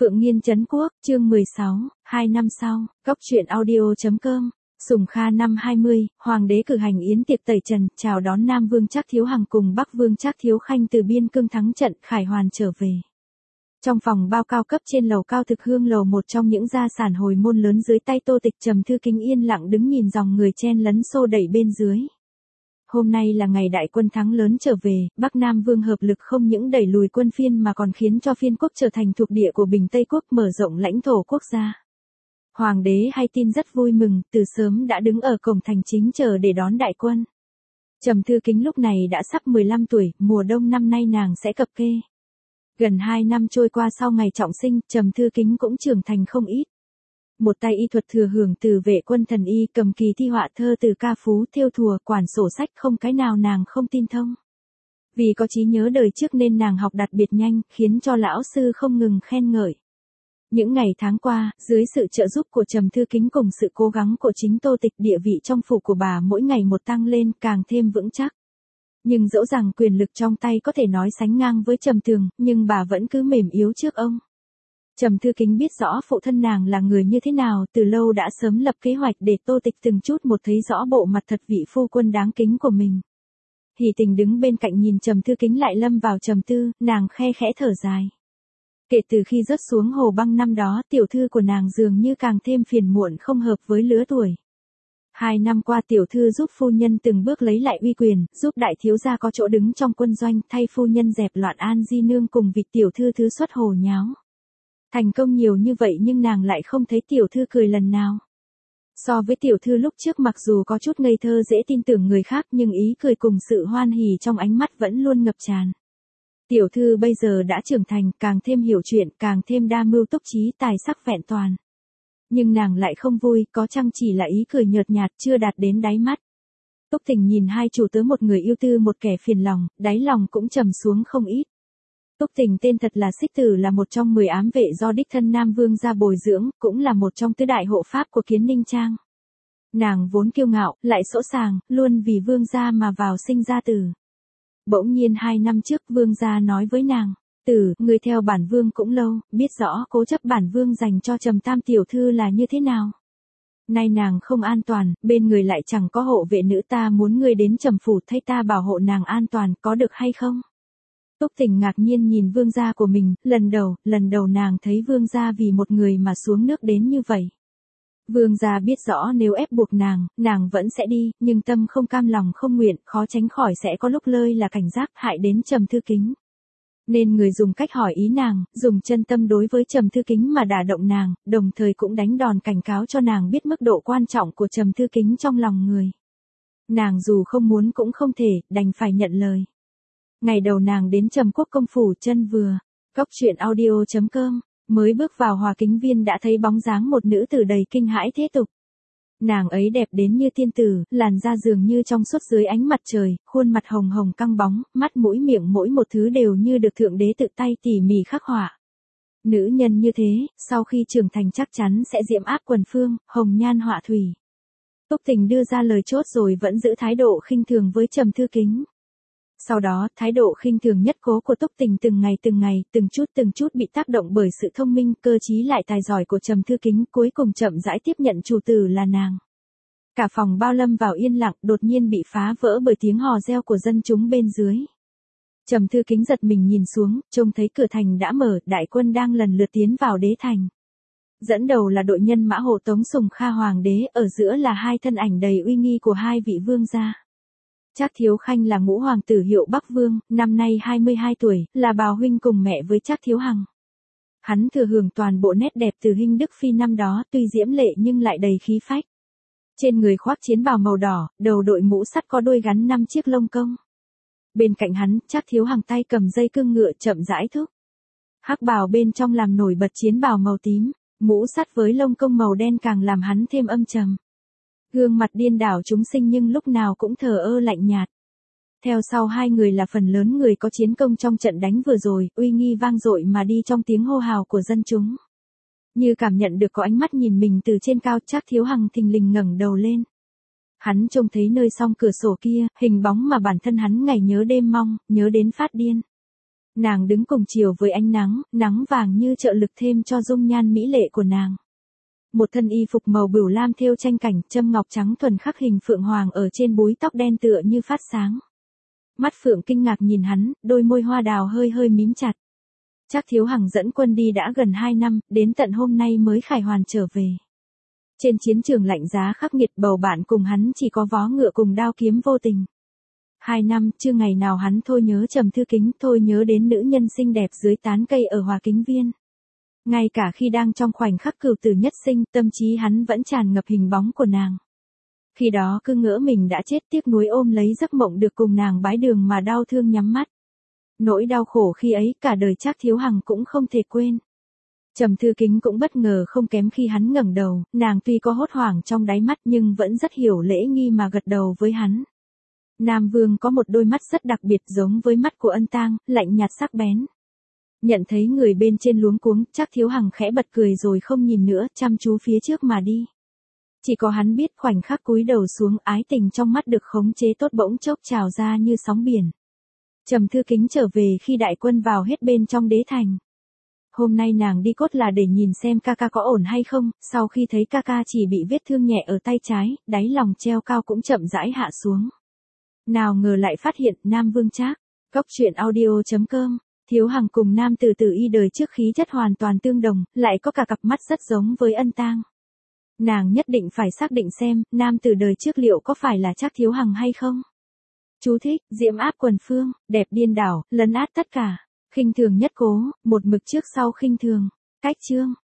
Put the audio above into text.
Phượng Nghiên Trấn Quốc, chương 16, 2 năm sau, Cóc truyện audio.com. Sùng Kha năm 20, Hoàng đế cử hành yến tiệc tẩy trần, chào đón Nam Vương Trác Thiếu Hằng cùng Bắc Vương Trác Thiếu Khanh từ biên cương thắng trận khải hoàn trở về. Trong phòng bao cao cấp trên lầu cao thực hương lầu, một trong những gia sản hồi môn lớn dưới tay Tô Tịch, Trầm Thư Kính yên lặng đứng nhìn dòng người chen lấn xô đẩy bên dưới. Hôm nay là ngày đại quân thắng lớn trở về, Bắc Nam Vương hợp lực không những đẩy lùi quân Phiên mà còn khiến cho Phiên quốc trở thành thuộc địa của Bình Tây quốc, mở rộng lãnh thổ quốc gia. Hoàng đế hay tin rất vui mừng, từ sớm đã đứng ở cổng thành chính chờ để đón đại quân. Trầm Thư Kính lúc này đã sắp 15 tuổi, mùa đông năm nay nàng sẽ cập kê. Gần 2 năm trôi qua sau ngày trọng sinh, Trầm Thư Kính cũng trưởng thành không ít. Một tay y thuật thừa hưởng từ Vệ Quân Thần Y, cầm kỳ thi họa thơ từ ca phú, thêu thùa, quản sổ sách, không cái nào nàng không tin thông. Vì có trí nhớ đời trước nên nàng học đặc biệt nhanh, khiến cho lão sư không ngừng khen ngợi. Những ngày tháng qua, dưới sự trợ giúp của Trầm Thư Kính cùng sự cố gắng của chính Tô Tịch, địa vị trong phủ của bà mỗi ngày một tăng lên, càng thêm vững chắc. Nhưng dẫu rằng quyền lực trong tay có thể nói sánh ngang với Trầm Tường, nhưng bà vẫn cứ mềm yếu trước ông. Trầm Thư Kính biết rõ phụ thân nàng là người như thế nào, từ lâu đã sớm lập kế hoạch để Tô Tịch từng chút một thấy rõ bộ mặt thật vị phu quân đáng kính của mình. Hỉ Tình đứng bên cạnh nhìn Trầm Thư Kính lại lâm vào trầm tư, nàng khe khẽ thở dài. Kể từ khi rớt xuống hồ băng năm đó, tiểu thư của nàng dường như càng thêm phiền muộn, không hợp với lứa tuổi. 2 năm qua tiểu thư giúp phu nhân từng bước lấy lại uy quyền, giúp đại thiếu gia có chỗ đứng trong quân doanh, thay phu nhân dẹp loạn An Di Nương cùng vịt tiểu thư thứ xuất hồ nháo. Thành công nhiều như vậy nhưng nàng lại không thấy tiểu thư cười lần nào. So với tiểu thư lúc trước, mặc dù có chút ngây thơ dễ tin tưởng người khác nhưng ý cười cùng sự hoan hỉ trong ánh mắt vẫn luôn ngập tràn. Tiểu thư bây giờ đã trưởng thành, càng thêm hiểu chuyện, càng thêm đa mưu túc trí, tài sắc vẹn toàn. Nhưng nàng lại không vui, có chăng chỉ là ý cười nhợt nhạt chưa đạt đến đáy mắt. Túc Tình nhìn hai chủ tớ, một người yêu tư một kẻ phiền lòng, đáy lòng cũng trầm xuống không ít. Túc Tình tên thật là Xích Tử, là một trong 10 ám vệ do đích thân Nam Vương gia bồi dưỡng, cũng là một trong tứ đại hộ pháp của Kiến Ninh Trang. Nàng vốn kiêu ngạo, lại sỗ sàng, luôn vì Vương gia mà vào sinh ra tử. Bỗng nhiên 2 năm trước Vương gia nói với nàng, Tử, người theo bản Vương cũng lâu, biết rõ cố chấp bản Vương dành cho Trầm Tam tiểu thư là như thế nào. Nay nàng không an toàn, bên người lại chẳng có hộ vệ nữ, ta muốn ngươi đến Trầm phủ thay ta bảo hộ nàng an toàn, có được hay không? Túc Tình ngạc nhiên nhìn Vương gia của mình, lần đầu nàng thấy Vương gia vì một người mà xuống nước đến như vậy. Vương gia biết rõ nếu ép buộc nàng vẫn sẽ đi, nhưng tâm không cam lòng không nguyện, khó tránh khỏi sẽ có lúc lơi là cảnh giác, hại đến Trầm Thư Kính. Nên người dùng cách hỏi ý nàng, dùng chân tâm đối với Trầm Thư Kính mà đả động nàng, đồng thời cũng đánh đòn cảnh cáo cho nàng biết mức độ quan trọng của Trầm Thư Kính trong lòng người. Nàng dù không muốn cũng không thể, đành phải nhận lời. Ngày đầu nàng đến Trầm Quốc công phủ, chân vừa, Cóc truyện audio.com, mới bước vào Hòa Kính Viên đã thấy bóng dáng một nữ tử đầy kinh hãi thế tục. Nàng ấy đẹp đến như tiên tử, làn da dường như trong suốt dưới ánh mặt trời, khuôn mặt hồng hồng căng bóng, mắt mũi miệng mỗi một thứ đều như được Thượng Đế tự tay tỉ mỉ khắc họa. Nữ nhân như thế, sau khi trưởng thành chắc chắn sẽ diễm áp quần phương, hồng nhan họa thủy. Túc Tình đưa ra lời chốt rồi vẫn giữ thái độ khinh thường với Trầm Thư Kính. Sau đó, thái độ khinh thường nhất cố của Túc Tình từng ngày, từng chút bị tác động bởi sự thông minh, cơ trí lại tài giỏi của Trầm Thư Kính, cuối cùng chậm rãi tiếp nhận chủ tử là nàng. Cả phòng bao lâm vào yên lặng, đột nhiên bị phá vỡ bởi tiếng hò reo của dân chúng bên dưới. Trầm Thư Kính giật mình nhìn xuống, trông thấy cửa thành đã mở, đại quân đang lần lượt tiến vào đế thành. Dẫn đầu là đội nhân mã hộ tống Sùng Kha hoàng đế, ở giữa là hai thân ảnh đầy uy nghi của hai vị vương gia. Trác Thiếu Khanh là ngũ hoàng tử hiệu Bắc Vương, năm nay 22 tuổi, là bào huynh cùng mẹ với Trác Thiếu Hằng. Hắn thừa hưởng toàn bộ nét đẹp từ Hinh Đức Phi năm đó, tuy diễm lệ nhưng lại đầy khí phách. Trên người khoác chiến bào màu đỏ, đầu đội mũ sắt có đuôi gắn 5 chiếc lông công. Bên cạnh hắn, Trác Thiếu Hằng tay cầm dây cương ngựa chậm rãi thúc. Hắc bào bên trong làm nổi bật chiến bào màu tím, mũ sắt với lông công màu đen càng làm hắn thêm âm trầm. Gương mặt điên đảo chúng sinh nhưng lúc nào cũng thờ ơ lạnh nhạt. Theo sau hai người là phần lớn người có chiến công trong trận đánh vừa rồi, uy nghi vang dội mà đi trong tiếng hô hào của dân chúng. Như cảm nhận được có ánh mắt nhìn mình từ trên cao, Trác Thiếu Hằng thình lình ngẩng đầu lên. Hắn trông thấy nơi song cửa sổ kia, hình bóng mà bản thân hắn ngày nhớ đêm mong, nhớ đến phát điên. Nàng đứng cùng chiều với ánh nắng, nắng vàng như trợ lực thêm cho dung nhan mỹ lệ của nàng. Một thân y phục màu bửu lam thêu tranh cảnh, châm ngọc trắng thuần khắc hình phượng hoàng ở trên búi tóc đen tựa như phát sáng. Mắt Phượng kinh ngạc nhìn hắn, đôi môi hoa đào hơi hơi mím chặt. Trác Thiếu Hằng dẫn quân đi đã gần 2 năm, đến tận hôm nay mới khải hoàn trở về. Trên chiến trường lạnh giá khắc nghiệt, bầu bạn cùng hắn chỉ có vó ngựa cùng đao kiếm vô tình. 2 năm, chưa ngày nào hắn thôi nhớ Trầm Thư Kính, thôi nhớ đến nữ nhân xinh đẹp dưới tán cây ở Hòa Kính Viên. Ngay cả khi đang trong khoảnh khắc cửu tử nhất sinh, tâm trí hắn vẫn tràn ngập hình bóng của nàng. Khi đó cứ ngỡ mình đã chết, tiếc nuối ôm lấy giấc mộng được cùng nàng bái đường mà đau thương nhắm mắt. Nỗi đau khổ khi ấy cả đời Trác Thiếu Hằng cũng không thể quên. Trầm Thư Kính cũng bất ngờ không kém khi hắn ngẩng đầu, nàng tuy có hốt hoảng trong đáy mắt nhưng vẫn rất hiểu lễ nghi mà gật đầu với hắn. Nam Vương có một đôi mắt rất đặc biệt giống với mắt của Ân Tang, lạnh nhạt sắc bén. Nhận thấy người bên trên luống cuống, Trác Thiếu Hằng khẽ bật cười rồi không nhìn nữa, chăm chú phía trước mà đi. Chỉ có hắn biết khoảnh khắc cúi đầu xuống, ái tình trong mắt được khống chế tốt bỗng chốc trào ra như sóng biển. Trầm Thư Kính trở về khi đại quân vào hết bên trong đế thành. Hôm nay nàng đi cốt là để nhìn xem ca ca có ổn hay không, sau khi thấy ca ca chỉ bị vết thương nhẹ ở tay trái, đáy lòng treo cao cũng chậm rãi hạ xuống. Nào ngờ lại phát hiện Nam Vương Trác. Góc truyện audio.com. Thiếu Hằng cùng nam tử tử y đời trước khí chất hoàn toàn tương đồng, lại có cả cặp mắt rất giống với Ân Tang. Nàng nhất định phải xác định xem, nam tử đời trước liệu có phải là Trác Thiếu Hằng hay không. Chú thích, diễm áp quần phương, đẹp điên đảo, lấn át tất cả. Khinh thường nhất cố, một mực trước sau khinh thường. Cách chương.